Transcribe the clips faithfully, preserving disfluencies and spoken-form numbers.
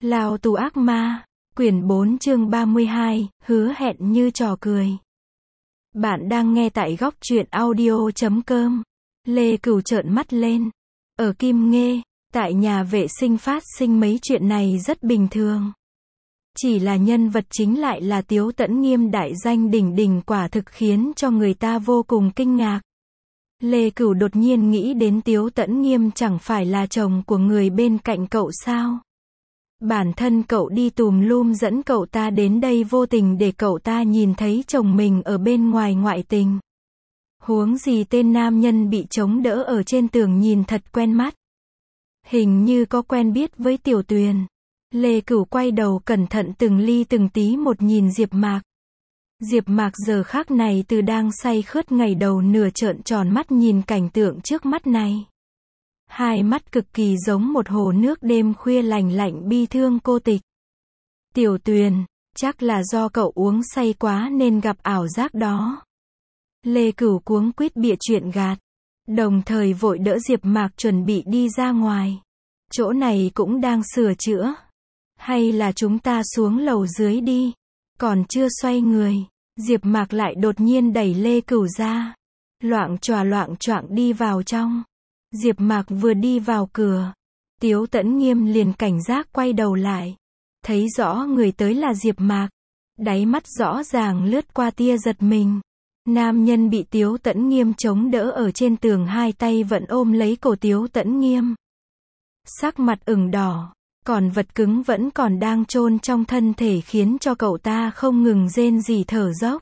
Lao tù ác ma, quyển bốn chương ba mươi hai, hứa hẹn như trò cười. Bạn đang nghe tại góc truyện audio chấm com. Lê Cửu trợn mắt lên. Ở Kim Nghê, tại nhà vệ sinh phát sinh mấy chuyện này rất bình thường. Chỉ là nhân vật chính lại là Tiếu Tẫn Nghiêm đại danh đỉnh đỉnh, quả thực khiến cho người ta vô cùng kinh ngạc. Lê Cửu đột nhiên nghĩ đến Tiếu Tẫn Nghiêm chẳng phải là chồng của người bên cạnh cậu sao? Bản thân cậu đi tùm lum dẫn cậu ta đến đây vô tình để cậu ta nhìn thấy chồng mình ở bên ngoài ngoại tình. Huống gì tên nam nhân bị chống đỡ ở trên tường nhìn thật quen mắt. Hình như có quen biết với Tiểu Tuyền. Lê Cửu quay đầu cẩn thận từng ly từng tí một nhìn Diệp Mạc. Diệp Mạc giờ khắc này từ đang say khướt ngày đầu nửa trợn tròn mắt nhìn cảnh tượng trước mắt này. Hai mắt cực kỳ giống một hồ nước đêm khuya lạnh lạnh bi thương cô tịch. Tiểu Tuyền, chắc là do cậu uống say quá nên gặp ảo giác đó. Lê Cửu cuống quýt bịa chuyện gạt, đồng thời vội đỡ Diệp Mạc chuẩn bị đi ra ngoài. Chỗ này cũng đang sửa chữa. Hay là chúng ta xuống lầu dưới đi. Còn chưa xoay người, Diệp Mạc lại đột nhiên đẩy Lê Cửu ra. Loạng choạng loạng choạng đi vào trong. Diệp Mạc vừa đi vào cửa, Tiếu Tẫn Nghiêm liền cảnh giác quay đầu lại. Thấy rõ người tới là Diệp Mạc, đáy mắt rõ ràng lướt qua tia giật mình. Nam nhân bị Tiếu Tẫn Nghiêm chống đỡ ở trên tường, hai tay vẫn ôm lấy cổ Tiếu Tẫn Nghiêm. Sắc mặt ửng đỏ, còn vật cứng vẫn còn đang chôn trong thân thể khiến cho cậu ta không ngừng rên rỉ thở dốc.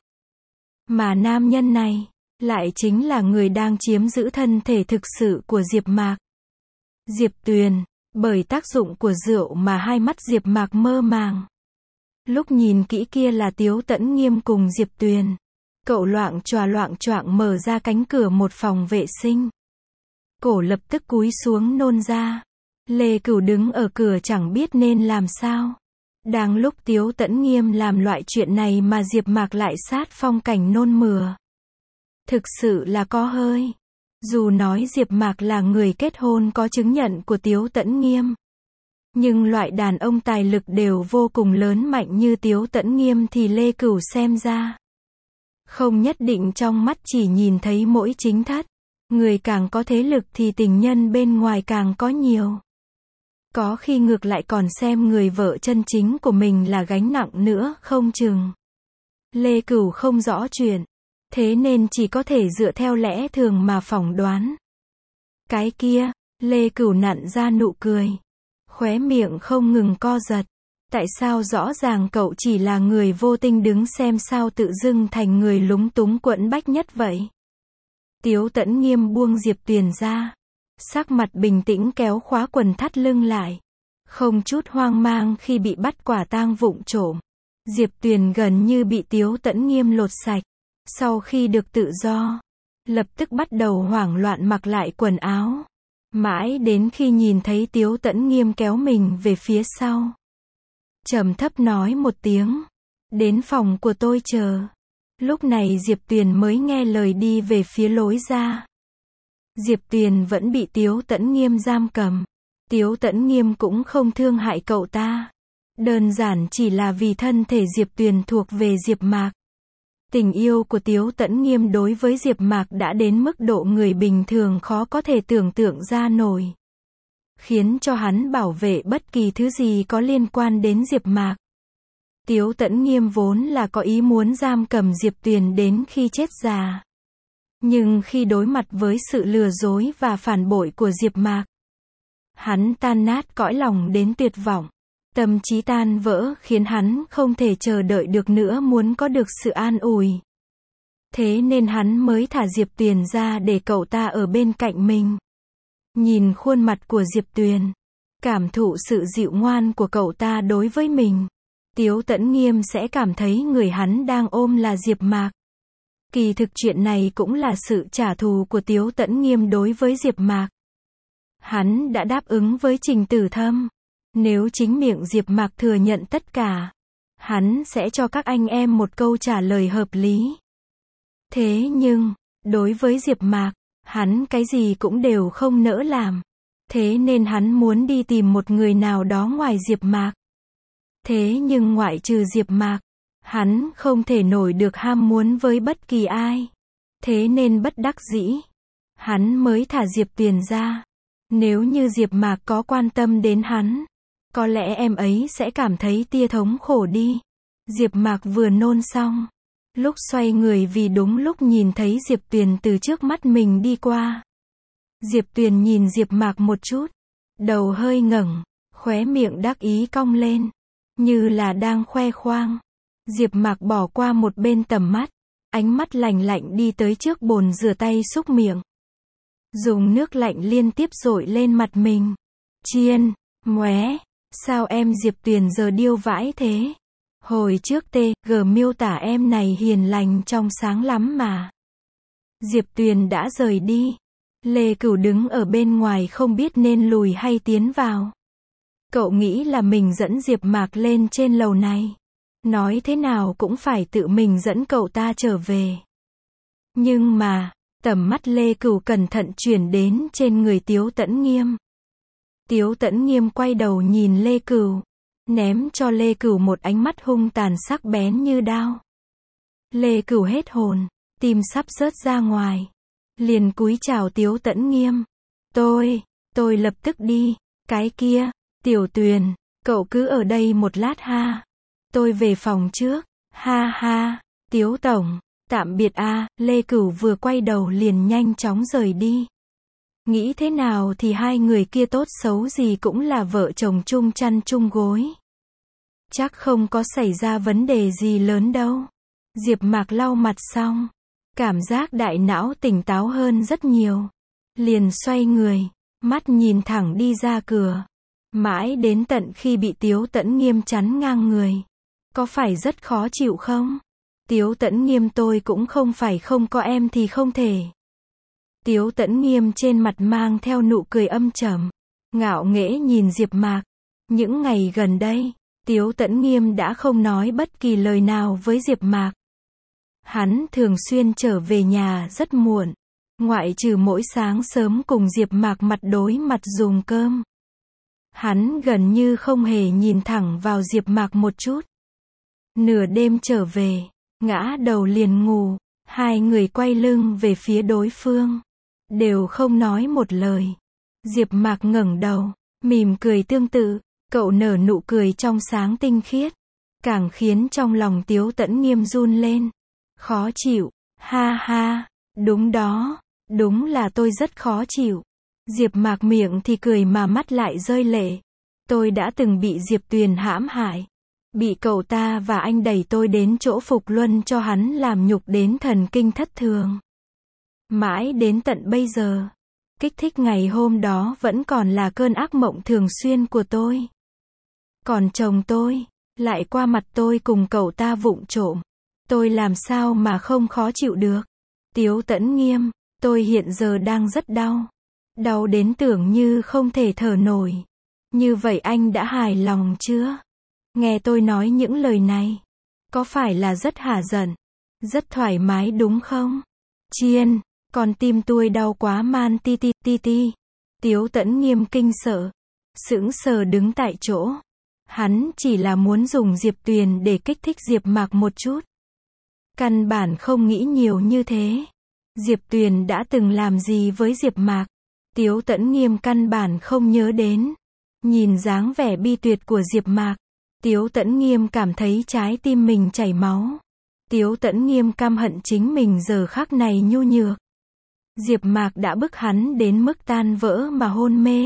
Mà nam nhân này lại chính là người đang chiếm giữ thân thể thực sự của Diệp Mạc. Diệp Tuyền, bởi tác dụng của rượu mà hai mắt Diệp Mạc mơ màng. Lúc nhìn kỹ kia là Tiếu Tẫn Nghiêm cùng Diệp Tuyền. Cậu loạng choạng loạng choạng mở ra cánh cửa một phòng vệ sinh. Cổ lập tức cúi xuống nôn ra. Lê Cửu đứng ở cửa chẳng biết nên làm sao. Đang lúc Tiếu Tẫn Nghiêm làm loại chuyện này mà Diệp Mạc lại sát phong cảnh nôn mửa. Thực sự là có hơi. Dù nói Diệp Mạc là người kết hôn có chứng nhận của Tiếu Tẫn Nghiêm, nhưng loại đàn ông tài lực đều vô cùng lớn mạnh như Tiếu Tẫn Nghiêm thì Lê Cửu xem ra không nhất định trong mắt chỉ nhìn thấy mỗi chính thất. Người càng có thế lực thì tình nhân bên ngoài càng có nhiều. Có khi ngược lại còn xem người vợ chân chính của mình là gánh nặng nữa không chừng. Lê Cửu không rõ chuyện, thế nên chỉ có thể dựa theo lẽ thường mà phỏng đoán. Cái kia, Lê Cửu nặn ra nụ cười. Khóe miệng không ngừng co giật. Tại sao rõ ràng cậu chỉ là người vô tình đứng xem sao tự dưng thành người lúng túng quẫn bách nhất vậy? Tiếu Tẫn Nghiêm buông Diệp Tuyền ra. Sắc mặt bình tĩnh kéo khóa quần thắt lưng lại. Không chút hoang mang khi bị bắt quả tang vụng trộm. Diệp Tuyền gần như bị Tiếu Tẫn Nghiêm lột sạch. Sau khi được tự do, lập tức bắt đầu hoảng loạn mặc lại quần áo. Mãi đến khi nhìn thấy Tiếu Tẫn Nghiêm kéo mình về phía sau, trầm thấp nói một tiếng, đến phòng của tôi chờ. Lúc này Diệp Tuyền mới nghe lời đi về phía lối ra. Diệp Tuyền vẫn bị Tiếu Tẫn Nghiêm giam cầm. Tiếu Tẫn Nghiêm cũng không thương hại cậu ta. Đơn giản chỉ là vì thân thể Diệp Tuyền thuộc về Diệp Mạc. Tình yêu của Tiếu Tẫn Nghiêm đối với Diệp Mạc đã đến mức độ người bình thường khó có thể tưởng tượng ra nổi. Khiến cho hắn bảo vệ bất kỳ thứ gì có liên quan đến Diệp Mạc. Tiếu Tẫn Nghiêm vốn là có ý muốn giam cầm Diệp Tuyền đến khi chết già. Nhưng khi đối mặt với sự lừa dối và phản bội của Diệp Mạc, hắn tan nát cõi lòng đến tuyệt vọng. Tâm trí tan vỡ khiến hắn không thể chờ đợi được nữa muốn có được sự an ủi. Thế nên hắn mới thả Diệp Tuyền ra để cậu ta ở bên cạnh mình. Nhìn khuôn mặt của Diệp Tuyền, cảm thụ sự dịu ngoan của cậu ta đối với mình, Tiếu Tẫn Nghiêm sẽ cảm thấy người hắn đang ôm là Diệp Mạc. Kỳ thực chuyện này cũng là sự trả thù của Tiếu Tẫn Nghiêm đối với Diệp Mạc. Hắn đã đáp ứng với Trình Tử Thâm. Nếu chính miệng Diệp Mạc thừa nhận tất cả, hắn sẽ cho các anh em một câu trả lời hợp lý. Thế nhưng, đối với Diệp Mạc, hắn cái gì cũng đều không nỡ làm. Thế nên hắn muốn đi tìm một người nào đó ngoài Diệp Mạc. Thế nhưng ngoại trừ Diệp Mạc, hắn không thể nổi được ham muốn với bất kỳ ai. Thế nên bất đắc dĩ, hắn mới thả Diệp Tuyền ra. Nếu như Diệp Mạc có quan tâm đến hắn, có lẽ em ấy sẽ cảm thấy tia thống khổ đi. Diệp Mạc vừa nôn xong, lúc xoay người vì đúng lúc nhìn thấy Diệp Tuyền từ trước mắt mình đi qua. Diệp Tuyền nhìn Diệp Mạc một chút, đầu hơi ngẩng, khóe miệng đắc ý cong lên, như là đang khoe khoang. Diệp Mạc bỏ qua một bên tầm mắt, ánh mắt lạnh lạnh đi tới trước bồn rửa tay xúc miệng. Dùng nước lạnh liên tiếp dội lên mặt mình. Chiên, móe, sao em Diệp Tuyền giờ điêu vãi thế? Hồi trước tê, gờ miêu tả em này hiền lành trong sáng lắm mà. Diệp Tuyền đã rời đi. Lê Cửu đứng ở bên ngoài không biết nên lùi hay tiến vào. Cậu nghĩ là mình dẫn Diệp Mạc lên trên lầu này. Nói thế nào cũng phải tự mình dẫn cậu ta trở về. Nhưng mà, tầm mắt Lê Cửu cẩn thận chuyển đến trên người Tiếu Tẫn Nghiêm. Tiếu Tẫn Nghiêm quay đầu nhìn Lê Cửu, ném cho Lê Cửu một ánh mắt hung tàn sắc bén như đao. Lê Cửu hết hồn, tim sắp rớt ra ngoài. Liền cúi chào Tiếu Tẫn Nghiêm. Tôi, tôi lập tức đi. Cái kia, Tiểu Tuyền, cậu cứ ở đây một lát ha. Tôi về phòng trước. Ha ha, Tiếu Tổng, tạm biệt a. Lê Cửu vừa quay đầu liền nhanh chóng rời đi. Nghĩ thế nào thì hai người kia tốt xấu gì cũng là vợ chồng chung chăn chung gối. Chắc không có xảy ra vấn đề gì lớn đâu. Diệp Mạc lau mặt xong, cảm giác đại não tỉnh táo hơn rất nhiều. Liền xoay người, mắt nhìn thẳng đi ra cửa. Mãi đến tận khi bị Tiếu Tẫn Nghiêm chắn ngang người. Có phải rất khó chịu không? Tiếu Tẫn Nghiêm tôi cũng không phải không có em thì không thể. Tiếu Tẫn Nghiêm trên mặt mang theo nụ cười âm trầm, ngạo nghễ nhìn Diệp Mạc. Những ngày gần đây, Tiếu Tẫn Nghiêm đã không nói bất kỳ lời nào với Diệp Mạc. Hắn thường xuyên trở về nhà rất muộn, ngoại trừ mỗi sáng sớm cùng Diệp Mạc mặt đối mặt dùng cơm. Hắn gần như không hề nhìn thẳng vào Diệp Mạc một chút. Nửa đêm trở về, ngã đầu liền ngủ, hai người quay lưng về phía đối phương, đều không nói một lời. Diệp Mạc ngẩng đầu, mỉm cười tương tự, cậu nở nụ cười trong sáng tinh khiết, càng khiến trong lòng Tiếu Tẫn Nghiêm run lên. Khó chịu, ha ha, đúng đó, đúng là tôi rất khó chịu. Diệp Mạc miệng thì cười mà mắt lại rơi lệ. Tôi đã từng bị Diệp Tuyền hãm hại. Bị cậu ta và anh đẩy tôi đến chỗ Phục Luân cho hắn làm nhục đến thần kinh thất thường. Mãi đến tận bây giờ, kích thích ngày hôm đó vẫn còn là cơn ác mộng thường xuyên của tôi. Còn chồng tôi, lại qua mặt tôi cùng cậu ta vụng trộm. Tôi làm sao mà không khó chịu được. Tiếu Tẫn Nghiêm, tôi hiện giờ đang rất đau. Đau đến tưởng như không thể thở nổi. Như vậy anh đã hài lòng chưa? Nghe tôi nói những lời này, có phải là rất hả giận? Rất thoải mái đúng không? Chiên, còn tim tôi đau quá man ti ti ti ti. Tiếu Tẫn Nghiêm kinh sợ, sững sờ đứng tại chỗ. Hắn chỉ là muốn dùng Diệp Tuyền để kích thích Diệp Mạc một chút. Căn bản không nghĩ nhiều như thế. Diệp Tuyền đã từng làm gì với Diệp Mạc? Tiếu Tẫn Nghiêm căn bản không nhớ đến. Nhìn dáng vẻ bi tuyệt của Diệp Mạc, Tiếu Tẫn Nghiêm cảm thấy trái tim mình chảy máu. Tiếu Tẫn Nghiêm căm hận chính mình giờ khắc này nhu nhược. Diệp Mạc đã bức hắn đến mức tan vỡ mà hôn mê.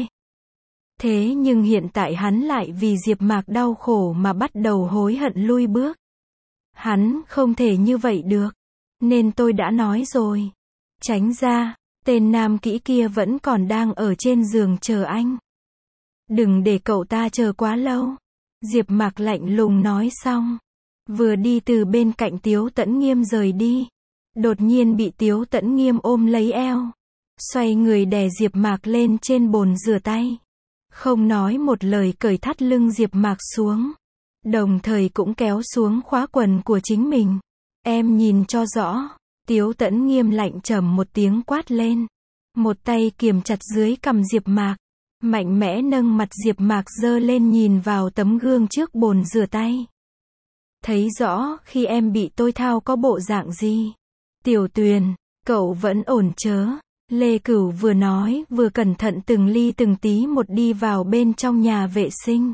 Thế nhưng hiện tại hắn lại vì Diệp Mạc đau khổ mà bắt đầu hối hận lui bước. Hắn không thể như vậy được. Nên tôi đã nói rồi. Tránh ra, tên nam kỹ kia vẫn còn đang ở trên giường chờ anh. Đừng để cậu ta chờ quá lâu. Diệp Mạc lạnh lùng nói xong, vừa đi từ bên cạnh Tiếu Tẫn Nghiêm rời đi. Đột nhiên bị Tiếu Tẫn Nghiêm ôm lấy eo, xoay người đè Diệp Mạc lên trên bồn rửa tay. Không nói một lời cởi thắt lưng Diệp Mạc xuống, đồng thời cũng kéo xuống khóa quần của chính mình. Em nhìn cho rõ. Tiếu Tẫn Nghiêm lạnh trầm một tiếng quát lên, một tay kiềm chặt dưới cằm Diệp Mạc. Mạnh mẽ nâng mặt Diệp Mạc giơ lên nhìn vào tấm gương trước bồn rửa tay. Thấy rõ khi em bị tôi thao có bộ dạng gì. Tiểu Tuyền, cậu vẫn ổn chớ? Lê Cửu vừa nói vừa cẩn thận từng ly từng tí một đi vào bên trong nhà vệ sinh.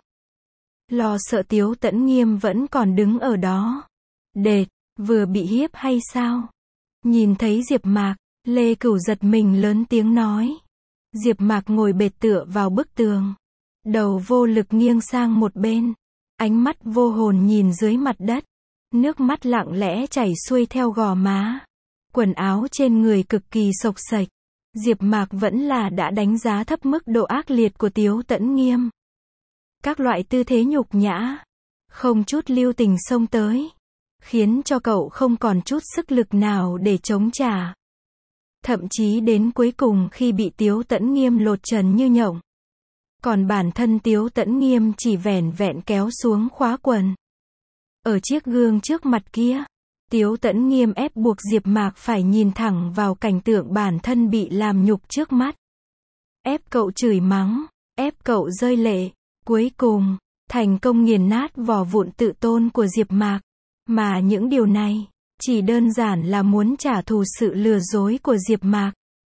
Lo sợ Tiếu Tẫn Nghiêm vẫn còn đứng ở đó. Đệt, vừa bị hiếp hay sao? Nhìn thấy Diệp Mạc, Lê Cửu giật mình lớn tiếng nói. Diệp Mạc ngồi bệt tựa vào bức tường. Đầu vô lực nghiêng sang một bên. Ánh mắt vô hồn nhìn dưới mặt đất. Nước mắt lặng lẽ chảy xuôi theo gò má. Quần áo trên người cực kỳ xộc xệch. Diệp Mạc vẫn là đã đánh giá thấp mức độ ác liệt của Tiếu Tẫn Nghiêm. Các loại tư thế nhục nhã, không chút lưu tình xông tới, khiến cho cậu không còn chút sức lực nào để chống trả. Thậm chí đến cuối cùng khi bị Tiếu Tẫn Nghiêm lột trần như nhộng. Còn bản thân Tiếu Tẫn Nghiêm chỉ vẻn vẹn kéo xuống khóa quần. Ở chiếc gương trước mặt kia, Tiếu Tẫn Nghiêm ép buộc Diệp Mạc phải nhìn thẳng vào cảnh tượng bản thân bị làm nhục trước mắt. Ép cậu chửi mắng, ép cậu rơi lệ, cuối cùng, thành công nghiền nát vỏ vụn tự tôn của Diệp Mạc. Mà những điều này, chỉ đơn giản là muốn trả thù sự lừa dối của Diệp Mạc.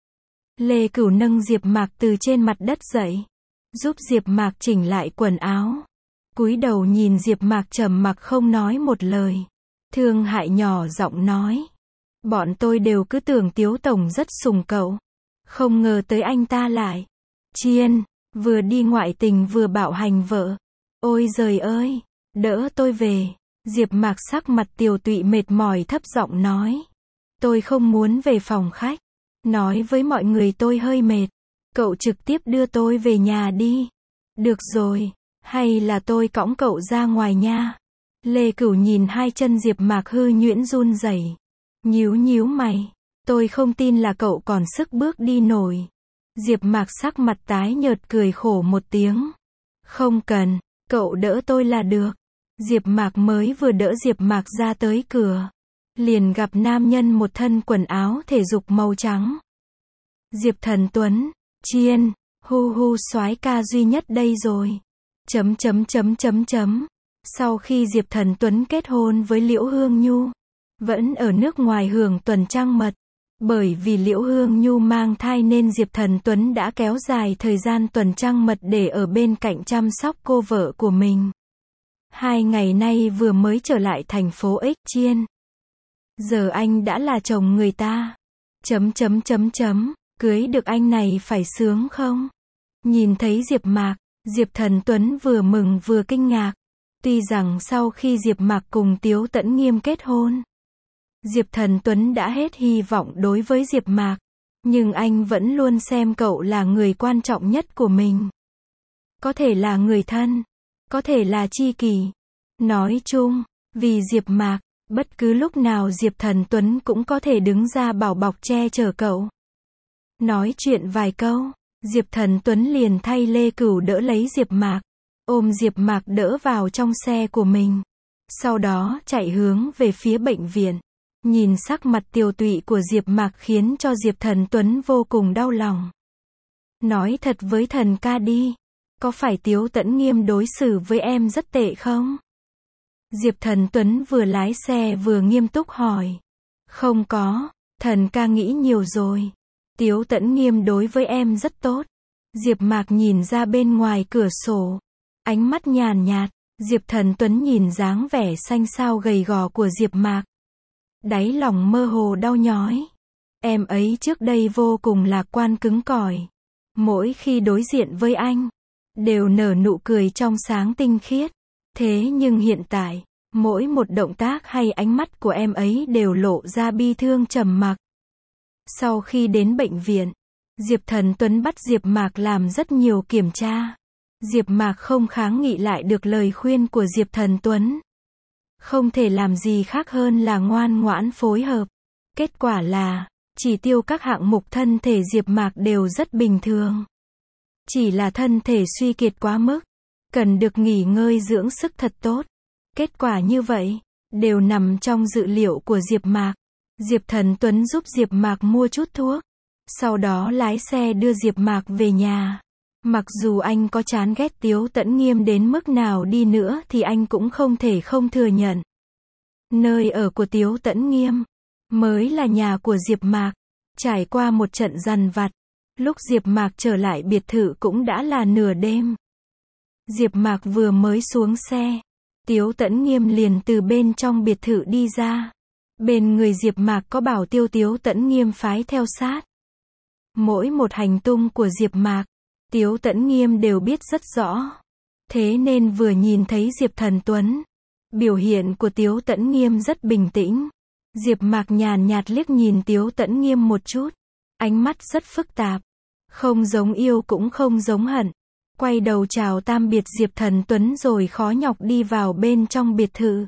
Lê Cửu nâng Diệp Mạc từ trên mặt đất dậy, giúp Diệp Mạc chỉnh lại quần áo. Cúi đầu nhìn Diệp Mạc trầm mặc không nói một lời. Thương hại nhỏ giọng nói. Bọn tôi đều cứ tưởng Tiếu Tổng rất sủng cậu. Không ngờ tới anh ta lại. Chiên, vừa đi ngoại tình vừa bạo hành vợ. Ôi giời ơi, đỡ tôi về. Diệp Mạc sắc mặt tiều tụy mệt mỏi thấp giọng nói. Tôi không muốn về phòng khách. Nói với mọi người tôi hơi mệt. Cậu trực tiếp đưa tôi về nhà đi. Được rồi, hay là tôi cõng cậu ra ngoài nha. Lê Cửu nhìn hai chân Diệp Mạc hư nhuyễn run rẩy, nhíu nhíu mày, tôi không tin là cậu còn sức bước đi nổi. Diệp Mạc sắc mặt tái nhợt cười khổ một tiếng. Không cần, cậu đỡ tôi là được. Diệp Mạc mới vừa đỡ Diệp Mạc ra tới cửa, liền gặp nam nhân một thân quần áo thể dục màu trắng. Diệp Thần Tuấn, chiên, hu hu soái ca duy nhất đây rồi. Chấm chấm chấm chấm chấm. Sau khi Diệp Thần Tuấn kết hôn với Liễu Hương Nhu, vẫn ở nước ngoài hưởng tuần trăng mật. Bởi vì Liễu Hương Nhu mang thai nên Diệp Thần Tuấn đã kéo dài thời gian tuần trăng mật để ở bên cạnh chăm sóc cô vợ của mình. Hai ngày nay vừa mới trở lại thành phố Ích Chiên. Giờ anh đã là chồng người ta. Chấm chấm chấm chấm, cưới được anh này phải sướng không? Nhìn thấy Diệp Mạc, Diệp Thần Tuấn vừa mừng vừa kinh ngạc. Tuy rằng sau khi Diệp Mạc cùng Tiếu Tẫn Nghiêm kết hôn, Diệp Thần Tuấn đã hết hy vọng đối với Diệp Mạc, nhưng anh vẫn luôn xem cậu là người quan trọng nhất của mình. Có thể là người thân, có thể là tri kỷ. Nói chung, vì Diệp Mạc, bất cứ lúc nào Diệp Thần Tuấn cũng có thể đứng ra bảo bọc che chở cậu. Nói chuyện vài câu, Diệp Thần Tuấn liền thay Lê Cửu đỡ lấy Diệp Mạc, ôm Diệp Mạc đỡ vào trong xe của mình. Sau đó chạy hướng về phía bệnh viện. Nhìn sắc mặt tiều tụy của Diệp Mạc khiến cho Diệp Thần Tuấn vô cùng đau lòng. Nói thật với thần ca đi, có phải Tiếu Tẫn Nghiêm đối xử với em rất tệ không? Diệp Thần Tuấn vừa lái xe vừa nghiêm túc hỏi. Không có, thần ca nghĩ nhiều rồi. Tiếu Tẫn Nghiêm đối với em rất tốt. Diệp Mạc nhìn ra bên ngoài cửa sổ. Ánh mắt nhàn nhạt, Diệp Thần Tuấn nhìn dáng vẻ xanh xao gầy gò của Diệp Mạc. Đáy lòng mơ hồ đau nhói. Em ấy trước đây vô cùng lạc quan cứng cỏi. Mỗi khi đối diện với anh, đều nở nụ cười trong sáng tinh khiết. Thế nhưng hiện tại, mỗi một động tác hay ánh mắt của em ấy đều lộ ra bi thương trầm mặc. Sau khi đến bệnh viện, Diệp Thần Tuấn bắt Diệp Mạc làm rất nhiều kiểm tra. Diệp Mạc không kháng nghị lại được lời khuyên của Diệp Thần Tuấn. Không thể làm gì khác hơn là ngoan ngoãn phối hợp. Kết quả là, chỉ tiêu các hạng mục thân thể Diệp Mạc đều rất bình thường. Chỉ là thân thể suy kiệt quá mức, cần được nghỉ ngơi dưỡng sức thật tốt. Kết quả như vậy, đều nằm trong dự liệu của Diệp Mạc. Diệp Thần Tuấn giúp Diệp Mạc mua chút thuốc, sau đó lái xe đưa Diệp Mạc về nhà. Mặc dù anh có chán ghét Tiếu Tẫn Nghiêm đến mức nào đi nữa thì anh cũng không thể không thừa nhận. Nơi ở của Tiếu Tẫn Nghiêm mới là nhà của Diệp Mạc. Trải qua một trận dằn vặt, lúc Diệp Mạc trở lại biệt thự cũng đã là nửa đêm. Diệp Mạc vừa mới xuống xe, Tiếu Tẫn Nghiêm liền từ bên trong biệt thự đi ra. Bên người Diệp Mạc có bảo tiêu Tiếu Tẫn Nghiêm phái theo sát. Mỗi một hành tung của Diệp Mạc, Tiếu Tẫn Nghiêm đều biết rất rõ. Thế nên vừa nhìn thấy Diệp Thần Tuấn, biểu hiện của Tiếu Tẫn Nghiêm rất bình tĩnh. Diệp Mạc nhàn nhạt liếc nhìn Tiếu Tẫn Nghiêm một chút, ánh mắt rất phức tạp, không giống yêu cũng không giống hận. Quay đầu chào tạm biệt Diệp Thần Tuấn rồi khó nhọc đi vào bên trong biệt thự.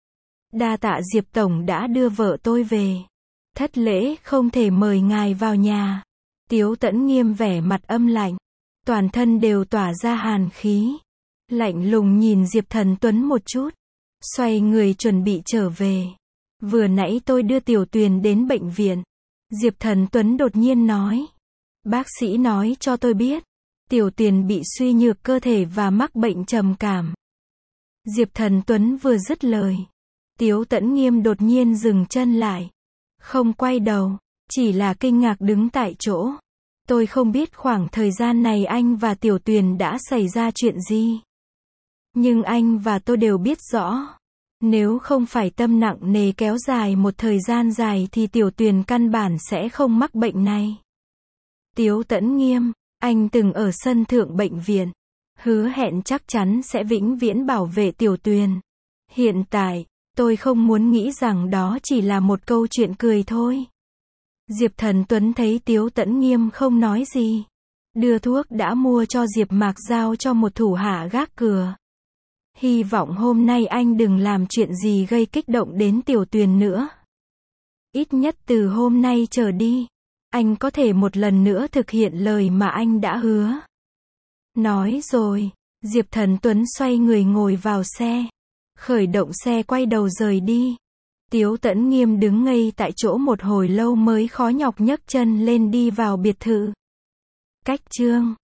Đa tạ Diệp Tổng đã đưa vợ tôi về. Thất lễ không thể mời ngài vào nhà. Tiếu Tẫn Nghiêm vẻ mặt âm lạnh, toàn thân đều tỏa ra hàn khí. Lạnh lùng nhìn Diệp Thần Tuấn một chút, xoay người chuẩn bị trở về. Vừa nãy tôi đưa Tiểu Tuyền đến bệnh viện. Diệp Thần Tuấn đột nhiên nói. Bác sĩ nói cho tôi biết, Tiểu Tuyền bị suy nhược cơ thể và mắc bệnh trầm cảm. Diệp Thần Tuấn vừa dứt lời, Tiếu Tẫn Nghiêm đột nhiên dừng chân lại. Không quay đầu, chỉ là kinh ngạc đứng tại chỗ. Tôi không biết khoảng thời gian này anh và Tiểu Tuyền đã xảy ra chuyện gì. Nhưng anh và tôi đều biết rõ. Nếu không phải tâm nặng nề kéo dài một thời gian dài thì Tiểu Tuyền căn bản sẽ không mắc bệnh này. Tiếu Tẫn Nghiêm, anh từng ở sân thượng bệnh viện, hứa hẹn chắc chắn sẽ vĩnh viễn bảo vệ Tiểu Tuyền. Hiện tại, tôi không muốn nghĩ rằng đó chỉ là một câu chuyện cười thôi. Diệp Thần Tuấn thấy Tiếu Tẫn Nghiêm không nói gì, đưa thuốc đã mua cho Diệp Mạc giao cho một thủ hạ gác cửa. Hy vọng hôm nay anh đừng làm chuyện gì gây kích động đến Tiểu Tuyền nữa. Ít nhất từ hôm nay trở đi, anh có thể một lần nữa thực hiện lời mà anh đã hứa. Nói rồi, Diệp Thần Tuấn xoay người ngồi vào xe, khởi động xe quay đầu rời đi. Tiếu Tẫn Nghiêm đứng ngây tại chỗ một hồi lâu mới khó nhọc nhấc chân lên đi vào biệt thự. Cách chương